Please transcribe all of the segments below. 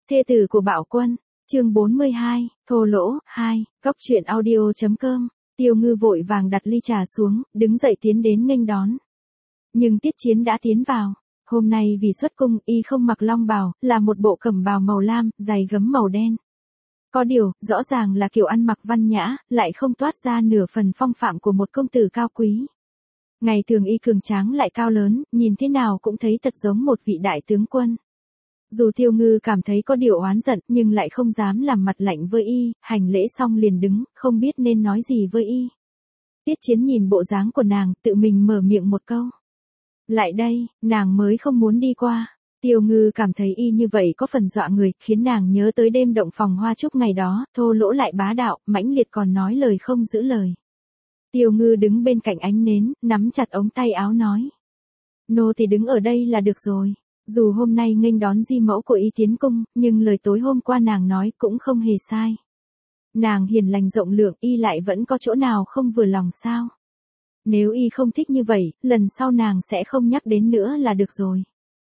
Thê tử của Bảo Quân, chương 42, thô lỗ, 2, góc truyện audio.com, Tiêu Ngư vội vàng đặt ly trà xuống, đứng dậy tiến đến nghênh đón. Nhưng Tiết Chiến đã tiến vào. Hôm nay vì xuất cung, y không mặc long bào, là một bộ cẩm bào màu lam, giày gấm màu đen. Có điều, rõ ràng là kiểu ăn mặc văn nhã, lại không toát ra nửa phần phong phạm của một công tử cao quý. Ngày thường y cường tráng lại cao lớn, nhìn thế nào cũng thấy thật giống một vị đại tướng quân. Dù Tiêu Ngư cảm thấy có điều oán giận, nhưng lại không dám làm mặt lạnh với y, hành lễ xong liền đứng, không biết nên nói gì với y. Tiết Chiến nhìn bộ dáng của nàng, tự mình mở miệng một câu. Lại đây, nàng mới không muốn đi qua. Tiêu Ngư cảm thấy y như vậy có phần dọa người, khiến nàng nhớ tới đêm động phòng hoa trúc ngày đó, thô lỗ lại bá đạo, mãnh liệt còn nói lời không giữ lời. Tiêu Ngư đứng bên cạnh ánh nến, nắm chặt ống tay áo nói. Nô thì đứng ở đây là được rồi. Dù hôm nay nghênh đón di mẫu của y tiến cung, nhưng lời tối hôm qua nàng nói cũng không hề sai. Nàng hiền lành rộng lượng, y lại vẫn có chỗ nào không vừa lòng sao? Nếu y không thích như vậy, lần sau nàng sẽ không nhắc đến nữa là được rồi.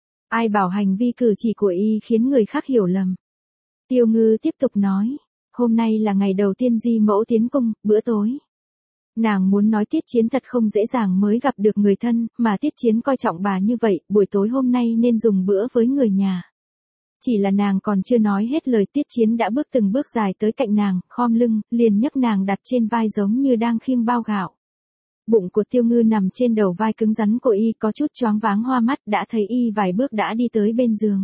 Ai bảo hành vi cử chỉ của y khiến người khác hiểu lầm. Tiêu Ngư tiếp tục nói, hôm nay là ngày đầu tiên di mẫu tiến cung, bữa tối. Nàng muốn nói Tiết Chiến thật không dễ dàng mới gặp được người thân, mà Tiết Chiến coi trọng bà như vậy, buổi tối hôm nay nên dùng bữa với người nhà. Chỉ là nàng còn chưa nói hết lời, Tiết Chiến đã bước từng bước dài tới cạnh nàng, khom lưng, liền nhấc nàng đặt trên vai giống như đang khiêng bao gạo. Bụng của Tiêu Ngư nằm trên đầu vai cứng rắn của y, có chút choáng váng hoa mắt, đã thấy y vài bước đã đi tới bên giường.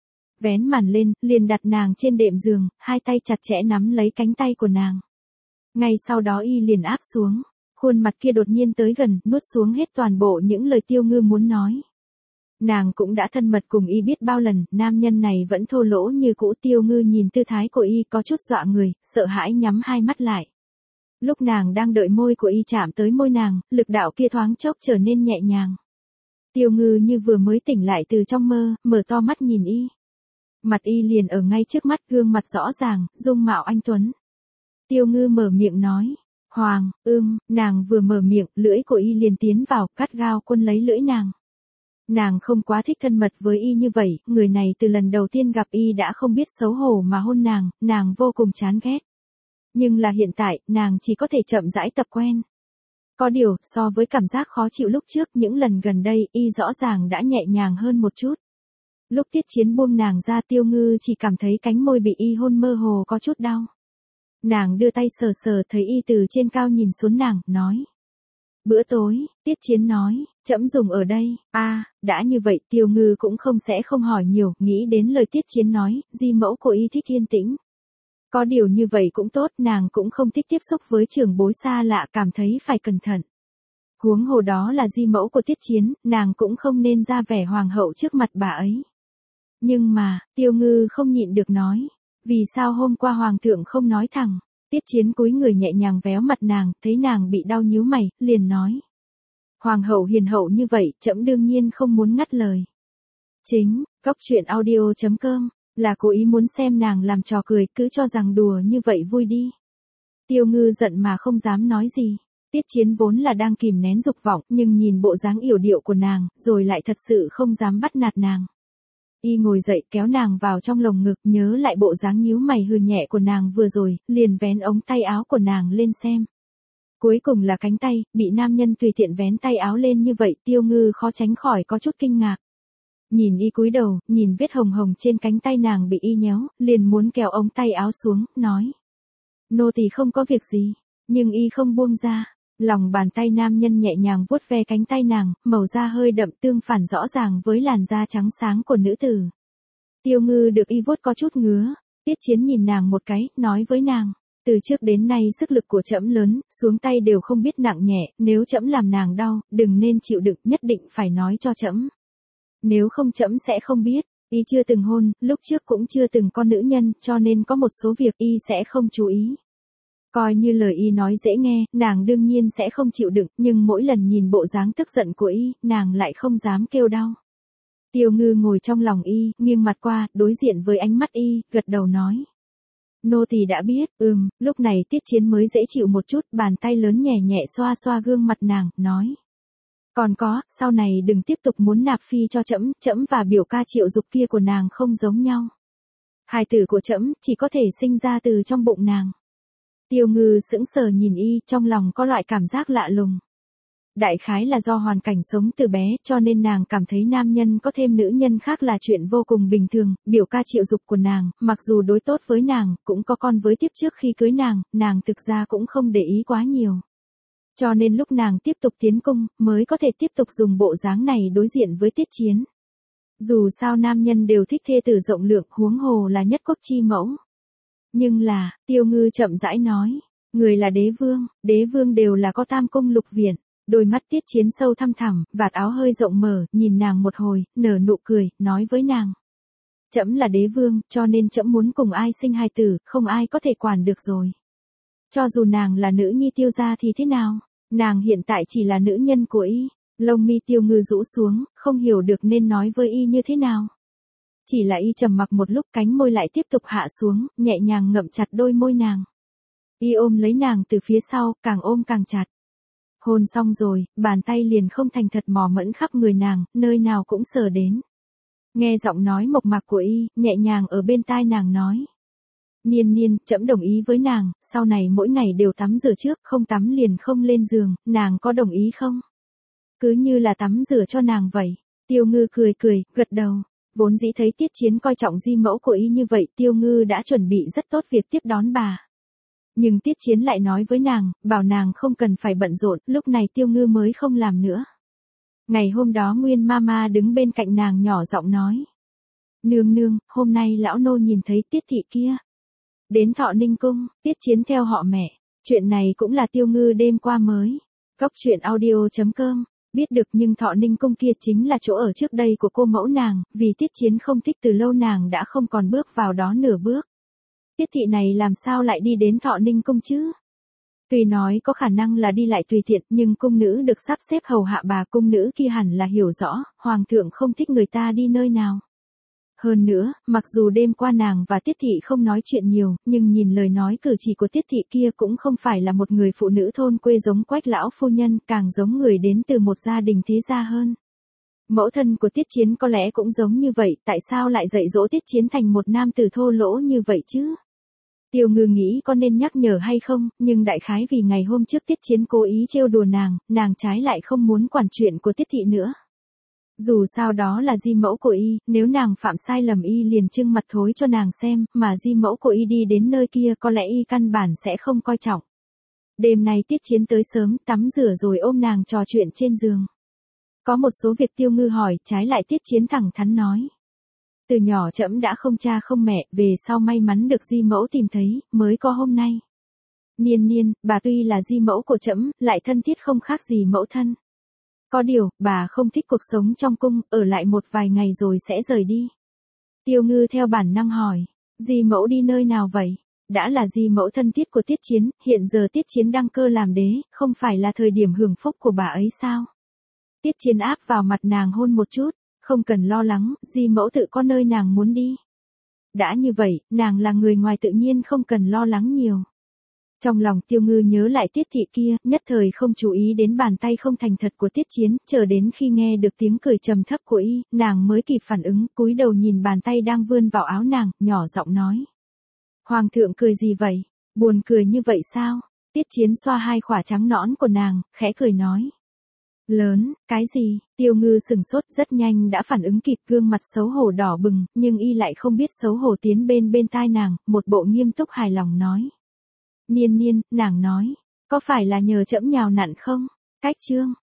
Vén màn lên, liền đặt nàng trên đệm giường, hai tay chặt chẽ nắm lấy cánh tay của nàng. Ngay sau đó y liền áp xuống, khuôn mặt kia đột nhiên tới gần, nuốt xuống hết toàn bộ những lời Tiêu Ngư muốn nói. Nàng cũng đã thân mật cùng y biết bao lần, nam nhân này vẫn thô lỗ như cũ. Tiêu Ngư nhìn tư thái của y có chút dọa người, sợ hãi nhắm hai mắt lại. Lúc nàng đang đợi môi của y chạm tới môi nàng, lực đạo kia thoáng chốc trở nên nhẹ nhàng. Tiêu Ngư như vừa mới tỉnh lại từ trong mơ, mở to mắt nhìn y. Mặt y liền ở ngay trước mắt, gương mặt rõ ràng, dung mạo anh tuấn. Tiêu Ngư mở miệng nói, Hoàng, nàng vừa mở miệng, lưỡi của y liền tiến vào, cắt gao quân lấy lưỡi nàng. Nàng không quá thích thân mật với y như vậy, người này từ lần đầu tiên gặp y đã không biết xấu hổ mà hôn nàng vô cùng chán ghét. Nhưng là hiện tại, nàng chỉ có thể chậm rãi tập quen. Có điều, so với cảm giác khó chịu lúc trước, những lần gần đây, y rõ ràng đã nhẹ nhàng hơn một chút. Lúc Tiết Chiến buông nàng ra, Tiêu Ngư chỉ cảm thấy cánh môi bị y hôn mơ hồ có chút đau. Nàng đưa tay sờ sờ, thấy y từ trên cao nhìn xuống nàng, nói. Bữa tối, Tiết Chiến nói, trẫm dùng ở đây. Đã như vậy, Tiêu Ngư cũng không hỏi nhiều, nghĩ đến lời Tiết Chiến nói, di mẫu của y thích yên tĩnh. Có điều như vậy cũng tốt, nàng cũng không thích tiếp xúc với trưởng bối xa lạ, cảm thấy phải cẩn thận. Huống hồ đó là di mẫu của Tiết Chiến, nàng cũng không nên ra vẻ hoàng hậu trước mặt bà ấy. Nhưng mà, Tiêu Ngư không nhịn được nói, vì sao hôm qua hoàng thượng không nói thẳng? Tiết Chiến cúi người nhẹ nhàng véo mặt nàng, thấy nàng bị đau nhíu mày, liền nói. Hoàng hậu hiền hậu như vậy, trẫm đương nhiên không muốn ngắt lời. Chính, góc truyện audio.com, là cố ý muốn xem nàng làm trò cười, cứ cho rằng đùa như vậy vui đi. Tiêu Ngư giận mà không dám nói gì. Tiết Chiến vốn là đang kìm nén dục vọng, nhưng nhìn bộ dáng yểu điệu của nàng, rồi lại thật sự không dám bắt nạt nàng. Y ngồi dậy kéo nàng vào trong lồng ngực, nhớ lại bộ dáng nhíu mày hừ nhẹ của nàng vừa rồi, liền vén ống tay áo của nàng lên xem. Cuối cùng là cánh tay, bị nam nhân tùy tiện vén tay áo lên như vậy, Tiêu Ngư khó tránh khỏi có chút kinh ngạc. Nhìn y cúi đầu, nhìn vết hồng hồng trên cánh tay nàng bị y nhéo, liền muốn kéo ống tay áo xuống, nói. Nô tỳ không có việc gì, nhưng y không buông ra. Lòng bàn tay nam nhân nhẹ nhàng vuốt ve cánh tay nàng, màu da hơi đậm tương phản rõ ràng với làn da trắng sáng của nữ tử. Tiêu Ngư được y vuốt có chút ngứa, Tiết Chiến nhìn nàng một cái, nói với nàng, từ trước đến nay sức lực của trẫm lớn, xuống tay đều không biết nặng nhẹ, nếu trẫm làm nàng đau, đừng nên chịu đựng, nhất định phải nói cho trẫm. Nếu không trẫm sẽ không biết. Y chưa từng hôn, lúc trước cũng chưa từng có nữ nhân, cho nên có một số việc y sẽ không chú ý. Coi như lời y nói dễ nghe, nàng đương nhiên sẽ không chịu đựng, nhưng mỗi lần nhìn bộ dáng tức giận của y, nàng lại không dám kêu đau. Tiêu Ngư ngồi trong lòng y, nghiêng mặt qua, đối diện với ánh mắt y, gật đầu nói. Nô tỳ đã biết, lúc này Tiết Chiến mới dễ chịu một chút, bàn tay lớn nhẹ nhẹ xoa xoa gương mặt nàng, nói. Còn có, sau này đừng tiếp tục muốn nạp phi cho trẫm và biểu ca Triệu Dục kia của nàng không giống nhau. Hài tử của trẫm chỉ có thể sinh ra từ trong bụng nàng. Tiêu Ngư sững sờ nhìn y, trong lòng có loại cảm giác lạ lùng. Đại khái là do hoàn cảnh sống từ bé cho nên nàng cảm thấy nam nhân có thêm nữ nhân khác là chuyện vô cùng bình thường, biểu ca Triệu Dục của nàng, mặc dù đối tốt với nàng, cũng có con với tiếp trước khi cưới nàng thực ra cũng không để ý quá nhiều. Cho nên lúc nàng tiếp tục tiến cung, mới có thể tiếp tục dùng bộ dáng này đối diện với Tiết Chiến. Dù sao nam nhân đều thích thê tử rộng lượng, huống hồ là nhất quốc chi mẫu. Nhưng là, Tiêu Ngư chậm rãi nói, người là đế vương đều là có tam cung lục viện. Đôi mắt Tiết Chiến sâu thăm thẳm, vạt áo hơi rộng mở, nhìn nàng một hồi, nở nụ cười, nói với nàng. Trẫm là đế vương, cho nên trẫm muốn cùng ai sinh hài tử, không ai có thể quản được rồi. Cho dù nàng là nữ nhi Tiêu gia thì thế nào, nàng hiện tại chỉ là nữ nhân của y. Lông mi Tiêu Ngư rũ xuống, không hiểu được nên nói với y như thế nào. Chỉ là y trầm mặc một lúc, cánh môi lại tiếp tục hạ xuống, nhẹ nhàng ngậm chặt đôi môi nàng. Y ôm lấy nàng từ phía sau, càng ôm càng chặt. Hôn xong rồi, bàn tay liền không thành thật mò mẫm khắp người nàng, nơi nào cũng sờ đến. Nghe giọng nói mộc mạc của y, nhẹ nhàng ở bên tai nàng nói. Niên, trẫm đồng ý với nàng, sau này mỗi ngày đều tắm rửa trước, không tắm liền không lên giường, nàng có đồng ý không? Cứ như là tắm rửa cho nàng vậy. Tiêu Ngư cười, gật đầu. Vốn dĩ thấy Tiết Chiến coi trọng di mẫu của y như vậy, Tiêu Ngư đã chuẩn bị rất tốt việc tiếp đón bà. Nhưng Tiết Chiến lại nói với nàng, bảo nàng không cần phải bận rộn, lúc này Tiêu Ngư mới không làm nữa. Ngày hôm đó Nguyên Mama đứng bên cạnh nàng nhỏ giọng nói. Nương, hôm nay lão nô nhìn thấy Tiết thị kia. Đến Thọ Ninh Cung, Tiết Chiến theo họ mẹ. Chuyện này cũng là Tiêu Ngư đêm qua mới. Cóc truyện audio.com. Biết được nhưng Thọ Ninh Cung kia chính là chỗ ở trước đây của cô mẫu nàng, vì Tiết Chiến không thích từ lâu nàng đã không còn bước vào đó nửa bước. Tiết thị này làm sao lại đi đến Thọ Ninh Cung chứ? Tuy nói có khả năng là đi lại tùy tiện, nhưng cung nữ được sắp xếp hầu hạ bà cung nữ kia hẳn là hiểu rõ, hoàng thượng không thích người ta đi nơi nào. Hơn nữa, mặc dù đêm qua nàng và Tiết thị không nói chuyện nhiều, nhưng nhìn lời nói cử chỉ của Tiết thị kia cũng không phải là một người phụ nữ thôn quê giống Quách lão phu nhân, càng giống người đến từ một gia đình thế gia hơn. Mẫu thân của Tiết Chiến có lẽ cũng giống như vậy, tại sao lại dạy dỗ Tiết Chiến thành một nam tử thô lỗ như vậy chứ? Tiêu Ngư nghĩ có nên nhắc nhở hay không, nhưng đại khái vì ngày hôm trước Tiết Chiến cố ý trêu đùa nàng trái lại không muốn quản chuyện của Tiết thị nữa. Dù sao đó là di mẫu của y, nếu nàng phạm sai lầm y liền trưng mặt thối cho nàng xem, mà di mẫu của y đi đến nơi kia có lẽ y căn bản sẽ không coi trọng. Đêm nay Tiết Chiến tới sớm, tắm rửa rồi ôm nàng trò chuyện trên giường. Có một số việc Tiêu Ngư hỏi, trái lại Tiết Chiến thẳng thắn nói. Từ nhỏ trẫm đã không cha không mẹ, về sau may mắn được di mẫu tìm thấy, mới có hôm nay. Niên, bà tuy là di mẫu của trẫm, lại thân thiết không khác gì mẫu thân. Có điều, bà không thích cuộc sống trong cung, ở lại một vài ngày rồi sẽ rời đi. Tiêu Ngư theo bản năng hỏi, di mẫu đi nơi nào vậy? Đã là di mẫu thân thiết của Tiết Chiến, hiện giờ Tiết Chiến đăng cơ làm đế, không phải là thời điểm hưởng phúc của bà ấy sao? Tiết Chiến áp vào mặt nàng hôn một chút, không cần lo lắng, di mẫu tự có nơi nàng muốn đi. Đã như vậy, nàng là người ngoài tự nhiên không cần lo lắng nhiều. Trong lòng Tiêu Ngư nhớ lại Tiết thị kia, nhất thời không chú ý đến bàn tay không thành thật của Tiết Chiến, chờ đến khi nghe được tiếng cười trầm thấp của y, nàng mới kịp phản ứng, cúi đầu nhìn bàn tay đang vươn vào áo nàng, nhỏ giọng nói. Hoàng thượng cười gì vậy? Buồn cười như vậy sao? Tiết Chiến xoa hai khỏa trắng nõn của nàng, khẽ cười nói. Lớn, cái gì? Tiêu Ngư sừng sốt rất nhanh đã phản ứng kịp, gương mặt xấu hổ đỏ bừng, nhưng y lại không biết xấu hổ tiến bên tai nàng, một bộ nghiêm túc hài lòng nói. Niên, nàng nói, có phải là nhờ trẫm nhào nặn không? Cách chương.